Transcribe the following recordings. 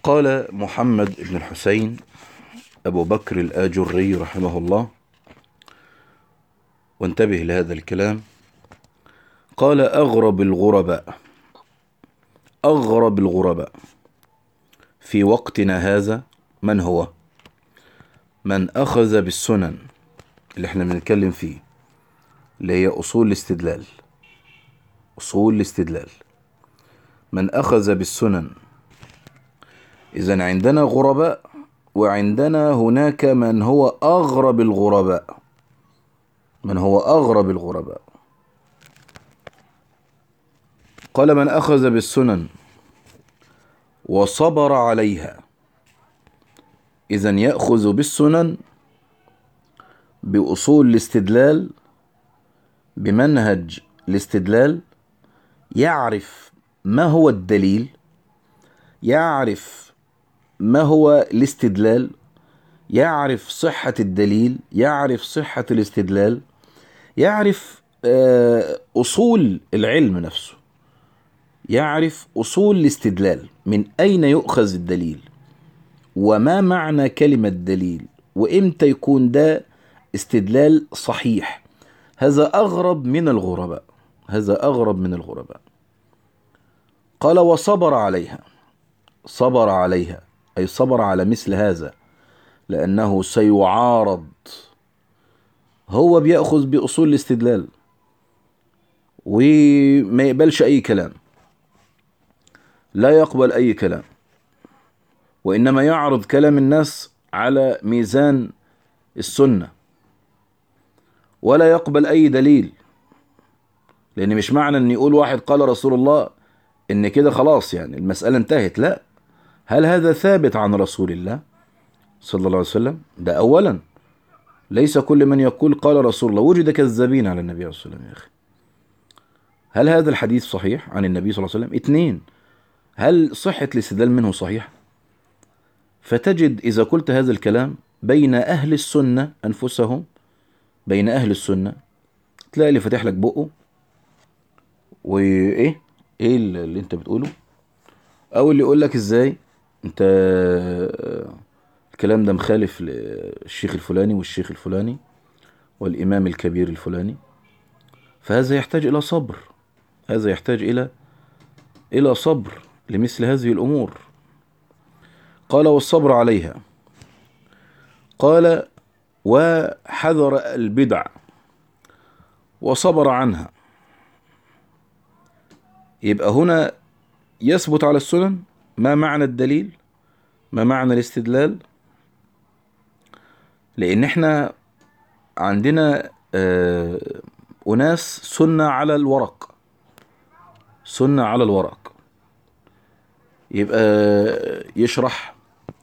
قال محمد بن الحسين أبو بكر الآجري رحمه الله، وانتبه لهذا الكلام، قال: أغرب الغرباء في وقتنا هذا من هو؟ من أخذ بالسنن اللي احنا بنتكلم فيه، اللي هي أصول الاستدلال. من أخذ بالسنن. إذن عندنا غرباء، وعندنا هناك من هو أغرب الغرباء. قال: من أخذ بالسنن وصبر عليها. إذن يأخذ بالسنن، بأصول الاستدلال، بمنهج الاستدلال، يعرف ما هو الدليل، يعرف ما هو الاستدلال، يعرف صحة الدليل، يعرف صحة الاستدلال، يعرف أصول العلم نفسه، يعرف أصول الاستدلال، من أين يؤخذ الدليل، وما معنى كلمة دليل، وإمتى يكون ده استدلال صحيح. هذا أغرب من الغرباء. قال: وصبر عليها. صبر عليها أي صبر على مثل هذا، لأنه سيعارض. هو بيأخذ بأصول الاستدلال وما يقبلش أي كلام، لا يقبل أي كلام، وإنما يعرض كلام الناس على ميزان السنة، ولا يقبل أي دليل. لأن مش معنى أن يقول واحد قال رسول الله إن كده خلاص يعني المسألة انتهت، لا. هل هذا ثابت عن رسول الله صلى الله عليه وسلم؟ ده أولا. ليس كل من يقول قال رسول الله، وجد كذابين على النبي صلى الله عليه وسلم يا أخي. هل هذا الحديث صحيح عن النبي صلى الله عليه وسلم؟ اثنين، هل صحة الاستدلال منه صحيح؟ فتجد إذا قلت هذا الكلام بين أهل السنة أنفسهم، بين أهل السنة، تلاقي اللي فاتح لك بقه وإيه اللي أنت بتقوله، أو اللي يقول لك إزاي أنت الكلام ده مخالف للشيخ الفلاني والشيخ الفلاني والإمام الكبير الفلاني. فهذا يحتاج إلى صبر، هذا يحتاج إلى صبر لمثل هذه الأمور. قال: والصبر عليها. قال: وحذر البدع وصبر عنها. يبقى هنا يثبت على السنن. ما معنى الدليل؟ ما معنى الاستدلال؟ لأن احنا عندنا أناس سنة على الورق، يبقى يشرح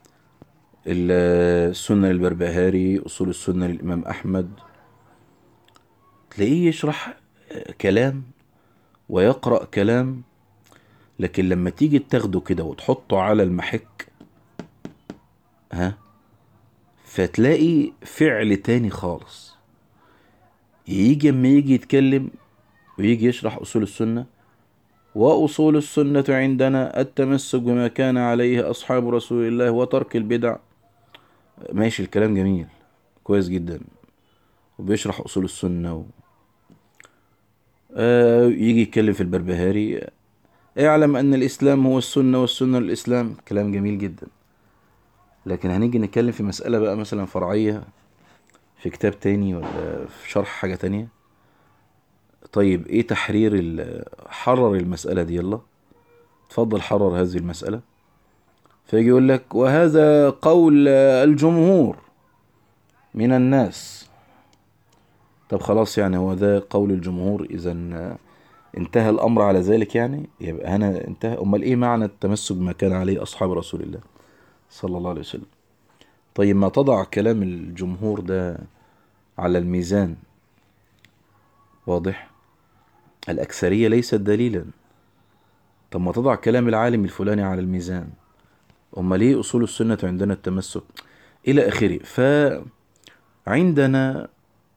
السنة للبربهاري، أصول السنة للإمام أحمد، تلاقيه يشرح كلام ويقرأ كلام، لكن لما تيجي تاخده كده وتحطه على المحك، فتلاقي فعل تاني خالص. لما يجي يتكلم ويجي يشرح أصول السنة، وأصول السنة عندنا التمسك بما كان عليه أصحاب رسول الله وترك البدع. ماشي، الكلام جميل كويس جدا، وبيشرح أصول السنة يجي يتكلم في البربهاري: اعلم أن الإسلام هو السنة والسنة الإسلام. كلام جميل جدا. لكن هنيجي نتكلم في مسألة بقى مثلا فرعية في كتاب تاني ولا في شرح حاجة تانية، طيب ايه حرر المسألة دي، يلا تفضل حرر هذه المسألة. فيجي يقول لك: وهذا قول الجمهور من الناس. طب خلاص، يعني هو ده قول الجمهور، إذا انتهى الأمر على ذلك، يعني يبقى هنا انتهى. أمال إيه معنى التمسك بما كان عليه أصحاب رسول الله صلى الله عليه وسلم؟ طيب ما تضع كلام الجمهور ده على الميزان، واضح؟ الأكثرية ليست دليلا. طب ما تضع كلام العالم الفلاني على الميزان، أمال إيه أصول السنة عندنا التمسك إلى آخره. فعندنا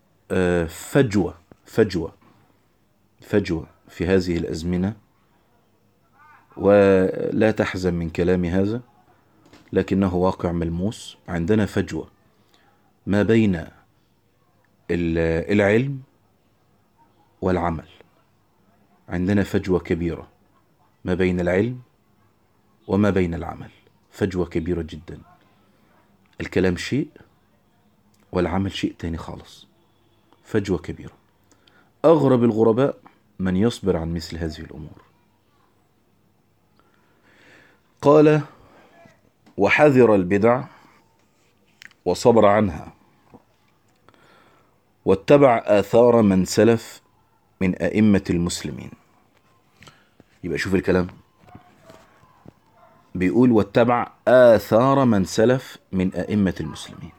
فجوة في هذه الأزمنة، ولا تحزن من كلام هذا. لكنه واقع ملموس. عندنا فجوة ما بين العلم والعمل، عندنا فجوة كبيرة ما بين العلم وما بين العمل، فجوة كبيرة جدا. الكلام شيء والعمل شيء تاني خالص، فجوة كبيرة. أغرب الغرباء من يصبر عن مثل هذه الأمور. قال: وحذر البدع وصبر عنها واتبع آثار من سلف من أئمة المسلمين. يبقى شوف الكلام، بيقول واتبع آثار من سلف من أئمة المسلمين.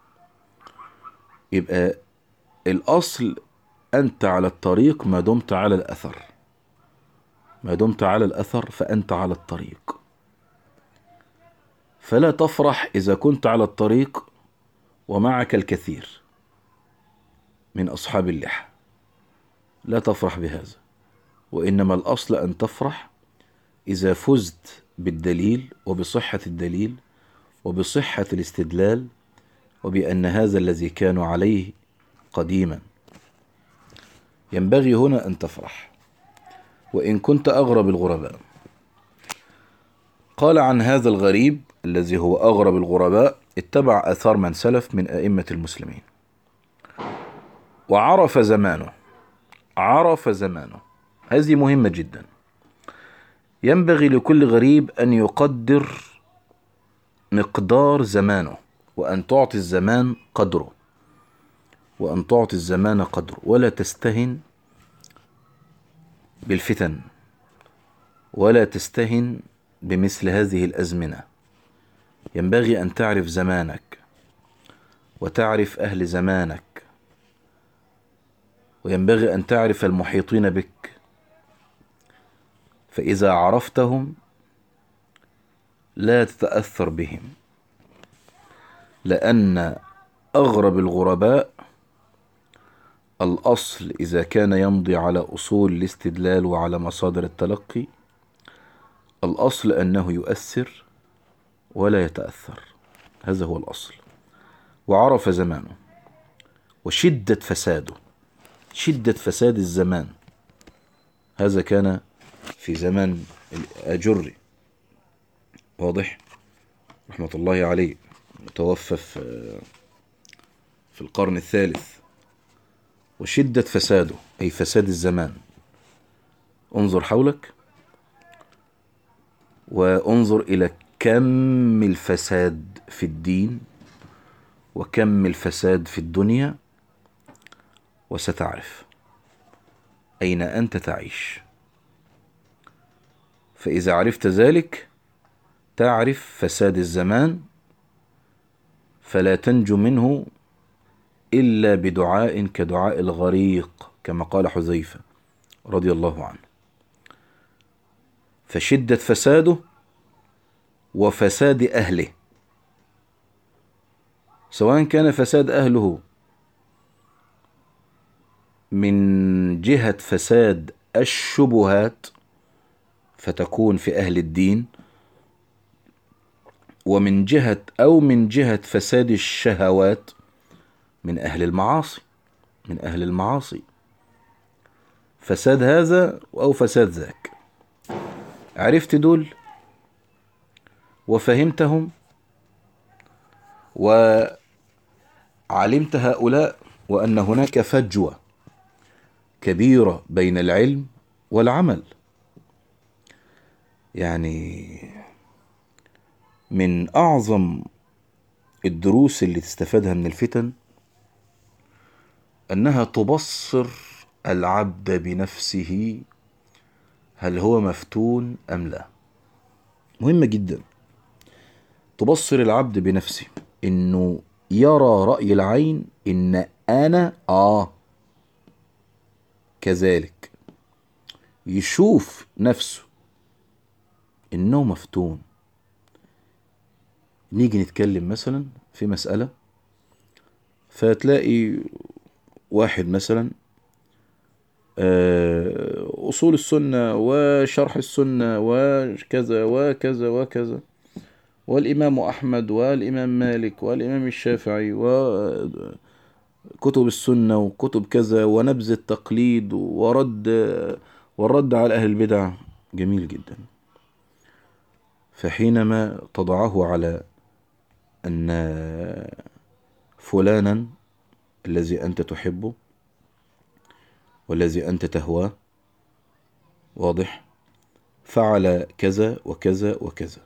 يبقى الأصل أنت على الطريق ما دمت على الأثر، ما دمت على الأثر فأنت على الطريق. فلا تفرح إذا كنت على الطريق ومعك الكثير من أصحاب اللحى، لا تفرح بهذا، وإنما الأصل أن تفرح إذا فزت بالدليل وبصحة الدليل وبصحة الاستدلال وبأن هذا الذي كانوا عليه قديما. ينبغي هنا أن تفرح وإن كنت أغرب الغرباء. قال عن هذا الغريب الذي هو أغرب الغرباء: اتبع أثار من سلف من أئمة المسلمين وعرف زمانه. عرف زمانه، هذه مهمة جدا. ينبغي لكل غريب أن يقدر مقدار زمانه، وأن تعطي الزمان قدره، وأن تعطي الزمان قدره، ولا تستهن بالفتن، ولا تستهن بمثل هذه الأزمنة. ينبغي أن تعرف زمانك وتعرف أهل زمانك، وينبغي أن تعرف المحيطين بك، فإذا عرفتهم لا تتأثر بهم، لأن أغرب الغرباء الأصل إذا كان يمضي على أصول الاستدلال وعلى مصادر التلقي، الأصل أنه يؤثر ولا يتأثر، هذا هو الأصل. وعرف زمانه وشدة فساده، شدة فساد الزمان. هذا كان في زمان الآجري، واضح، رحمة الله عليه، متوفى في القرن الثالث. وشدة فساده أي فساد الزمان. انظر حولك وانظر إلى كم الفساد في الدين وكم الفساد في الدنيا، وستعرف أين أنت تعيش. فإذا عرفت ذلك تعرف فساد الزمان، فلا تنجو منه إلا بدعاء كدعاء الغريق، كما قال حذيفة رضي الله عنه. فشدة فساده وفساد أهله، سواء كان فساد أهله من جهة فساد الشبهات فتكون في أهل الدين، ومن جهة فساد الشهوات من أهل المعاصي، من أهل المعاصي، فساد هذا أو فساد ذاك. عرفت دول وفهمتهم وعلمت هؤلاء، وأن هناك فجوة كبيرة بين العلم والعمل. يعني من أعظم الدروس اللي تستفادها من الفتن أنها تبصر العبد بنفسه هل هو مفتون أم لا. مهمة جدا تبصر العبد بنفسه، إنه يرى رأي العين إن أنا كذلك، يشوف نفسه إنه مفتون. نيجي نتكلم مثلا في مسألة، فتلاقي واحد مثلا أصول السنة وشرح السنة وكذا وكذا وكذا، والإمام أحمد والإمام مالك والإمام الشافعي وكتب السنة وكتب كذا ونبذ التقليد والرد على أهل البدع. جميل جدا. فحينما تضعه على أن فلانا الذي أنت تحبه والذي أنت تهواه، واضح، فعل كذا وكذا وكذا.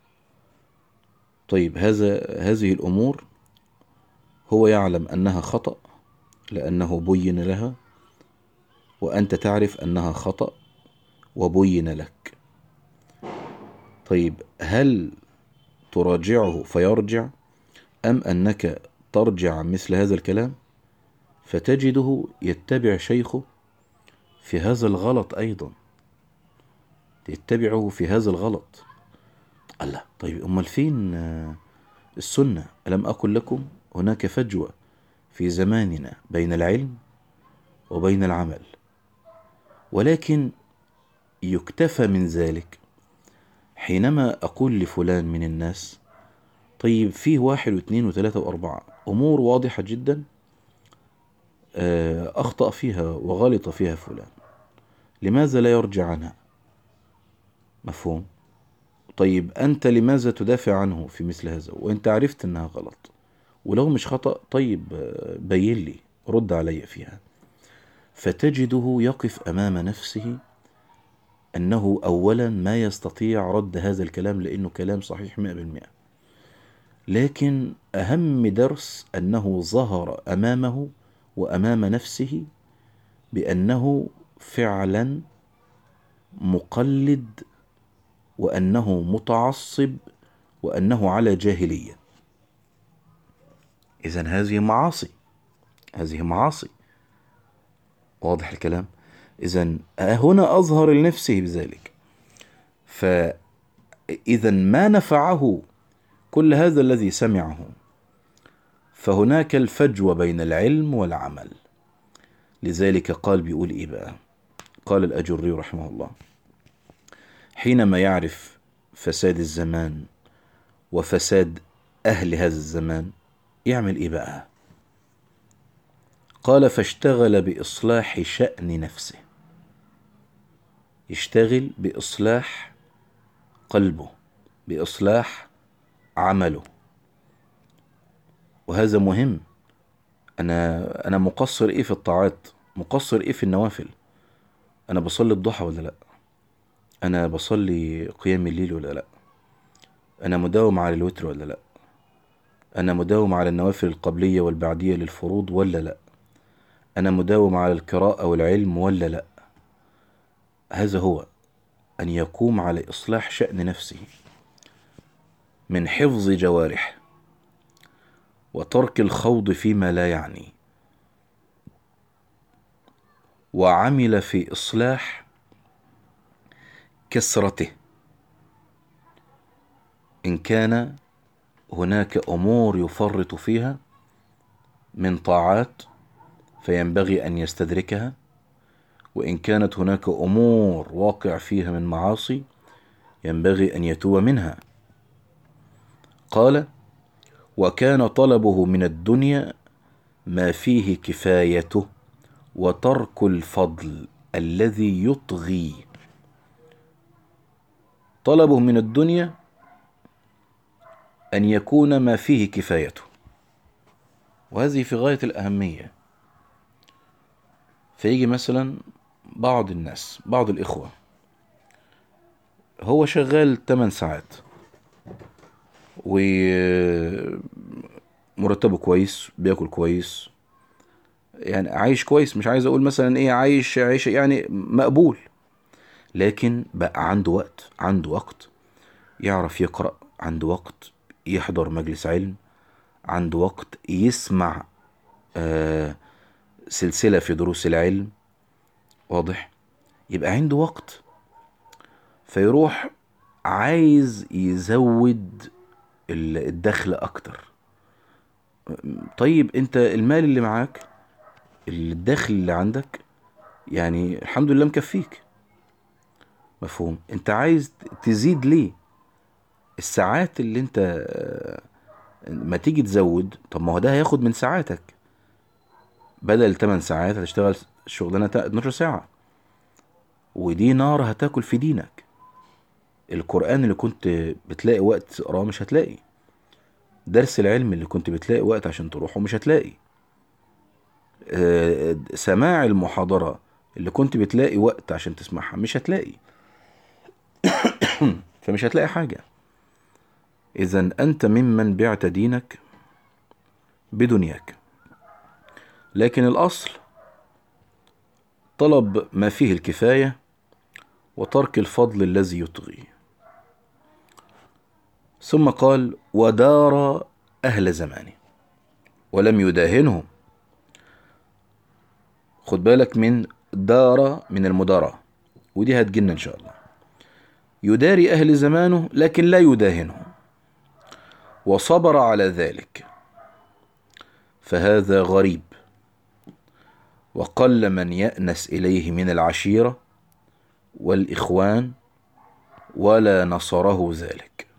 طيب هذه الأمور هو يعلم أنها خطأ لأنه بين لها، وأنت تعرف أنها خطأ وبين لك. طيب هل تراجعه فيرجع، أم أنك ترجع مثل هذا الكلام فتجده يتبع شيخه في هذا الغلط أيضا، يتبعه في هذا الغلط؟ الله، طيب أمال فين السنة؟ ألم أقل لكم هناك فجوة في زماننا بين العلم وبين العمل، ولكن يكتفى من ذلك حينما أقول لفلان من الناس طيب فيه 1 و2 و3 و4 أمور واضحة جدا أخطأ فيها وغلط فيها فلان، لماذا لا يرجع عنها؟ مفهوم؟ طيب أنت لماذا تدافع عنه في مثل هذا وأنت عرفت أنها غلط؟ ولو مش خطأ طيب بين لي، رد علي فيها. فتجده يقف أمام نفسه أنه أولا ما يستطيع رد هذا الكلام لأنه كلام صحيح 100%، لكن أهم درس أنه ظهر أمامه وأمام نفسه بأنه فعلا مقلد، وأنه متعصب، وأنه على جاهلية. إذن هذه معاصي، هذه معاصي. واضح الكلام؟ إذن هنا أظهر لنفسه بذلك. فإذا ما نفعه كل هذا الذي سمعه، فهناك الفجوة بين العلم والعمل. لذلك قال، بيقول إيه بقى؟ قال الأجري رحمه الله: حينما يعرف فساد الزمان وفساد أهل هذا الزمان يعمل إيه بقى؟ قال: فاشتغل بإصلاح شأن نفسه، يشتغل بإصلاح قلبه، بإصلاح عمله. وهذا مهم. أنا مقصر إيه في الطاعات؟ مقصر إيه في النوافل؟ أنا بصلي الضحى ولا لأ؟ أنا بصلي قيام الليل ولا لأ؟ أنا مداوم على الوتر ولا لأ؟ أنا مداوم على النوافل القبلية والبعدية للفروض ولا لأ؟ أنا مداوم على القراءة والعلم ولا لأ؟ هذا هو أن يقوم على إصلاح شأن نفسه من حفظ جوارحه وترك الخوض فيما لا يعني، وعمل في إصلاح كسرته. إن كان هناك أمور يفرط فيها من طاعات فينبغي أن يستدركها، وإن كانت هناك أمور واقع فيها من معاصي ينبغي أن يتوب منها. قال: وكان طلبه من الدنيا ما فيه كفايته وترك الفضل الذي يطغي. طلبه من الدنيا أن يكون ما فيه كفايته، وهذه في غاية الأهمية. فيجي مثلا بعض الناس، بعض الإخوة، هو شغال 8 ساعات ومرتبه كويس، بياكل كويس، يعني عايش كويس، مش عايز أقول مثلا إيه، عايش يعني مقبول، لكن بقى عنده وقت، عنده وقت يعرف يقرأ، عنده وقت يحضر مجلس علم، عنده وقت يسمع سلسلة في دروس العلم. واضح؟ يبقى عنده وقت، فيروح عايز يزود الدخل أكتر. طيب أنت المال اللي معاك، الدخل اللي عندك يعني الحمد لله مكفيك، مفهوم؟ أنت عايز تزيد ليه؟ الساعات اللي انت ما تيجي تزود، طب ما هو ده هياخد من ساعاتك. بدل 8 ساعات هتشتغل شغلانة 12 ساعة، ودي نار هتاكل في دينك. القرآن اللي كنت بتلاقي وقت تقراه مش هتلاقي. درس العلم اللي كنت بتلاقي وقت عشان تروحه مش هتلاقي. سماع المحاضرة اللي كنت بتلاقي وقت عشان تسمعها مش هتلاقي. فمش هتلاقي حاجة. إذن أنت ممن بعت دينك بدنياك. لكن الأصل طلب ما فيه الكفاية وترك الفضل الذي يطغي. ثم قال ودار أهل زمانه ولم يداهنهم. خد بالك من دار، من المدارة، ودي هتجينا إن شاء الله. يداري أهل زمانه لكن لا يداهنهم، وصبر على ذلك، فهذا غريب، وقل من يأنس إليه من العشيرة والإخوان ولا نصره ذلك.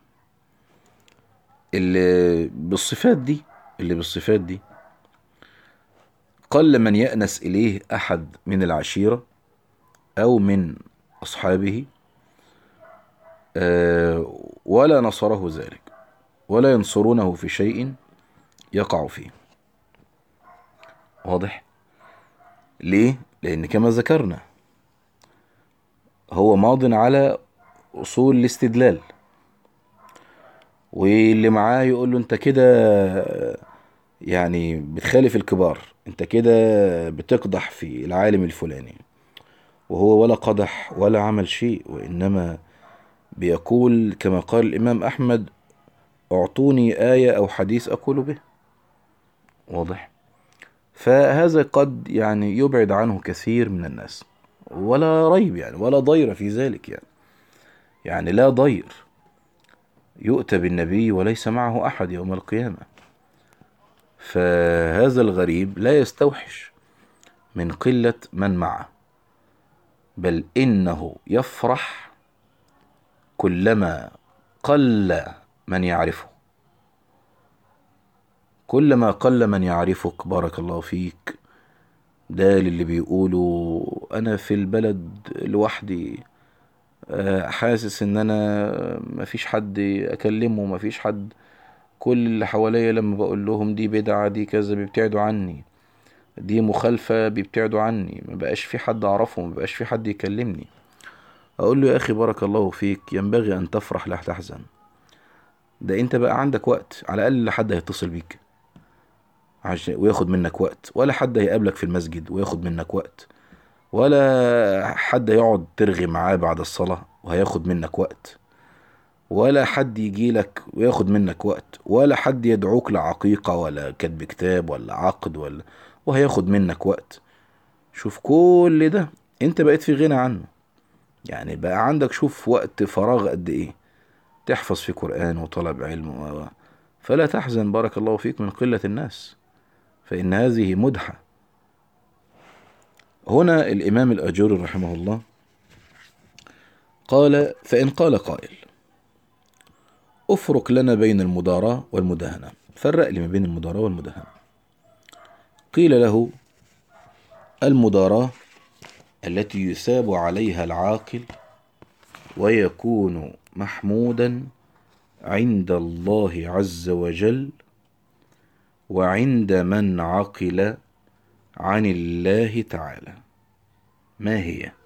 اللي بالصفات دي قل من يأنس إليه أحد من العشيرة أو من أصحابه، ولا نصره ذلك، ولا ينصرونه في شيء يقع فيه. واضح؟ ليه؟ لأن كما ذكرنا هو ماض على أصول الاستدلال، واللي معاه يقول له انت كده يعني بتخالف الكبار، انت كده بتقدح في العالم الفلاني، وهو ولا قدح ولا عمل شيء، وإنما بيقول كما قال الإمام أحمد أعطوني آية أو حديث أقول به. واضح؟ فهذا قد يعني يبعد عنه كثير من الناس، ولا ريب يعني، ولا ضير في ذلك يعني لا ضير. يؤتى بالنبي وليس معه أحد يوم القيامة. فهذا الغريب لا يستوحش من قلة من معه، بل إنه يفرح كلما قل من يعرفه. كلما قل من يعرفك بارك الله فيك. ده اللي بيقولوا أنا في البلد لوحدي، حاسس إن أنا مفيش حد أكلمه، مفيش حد، كل اللي حواليا لما بقول لهم دي بدعة دي كذا بيبتعدوا عني، دي مخالفة بيبتعدوا عني، ما بقاش في حد أعرفه، ما بقاش في حد يكلمني. أقول له يا أخي بارك الله فيك، ينبغي أن تفرح لا تحزن. ده أنت بقى عندك وقت، على الأقل حد هيتصل بيك وياخد منك وقت، ولا حد هيقابلك في المسجد وياخد منك وقت، ولا حد يقعد ترغي معاه بعد الصلاة وهياخد منك وقت، ولا حد يجي لك وياخد منك وقت، ولا حد يدعوك لعقيقة ولا كتب كتاب ولا عقد وهياخد منك وقت. شوف كل ده انت بقيت في غنى عنه. يعني بقى عندك، شوف وقت فراغ قد ايه تحفظ في قرآن وطلب علم فلا تحزن بارك الله فيك من قلة الناس، فإن هذه مدحة. هنا الإمام الأجوري رحمه الله قال فإن قال قائل أفرق لنا بين المداراة والمداهنة، فرق لي ما بين المداراة والمداهنة. قيل له المداراة التي يثاب عليها العاقل ويكون محمودا عند الله عز وجل وعند من عقل عن الله تعالى. ما هي؟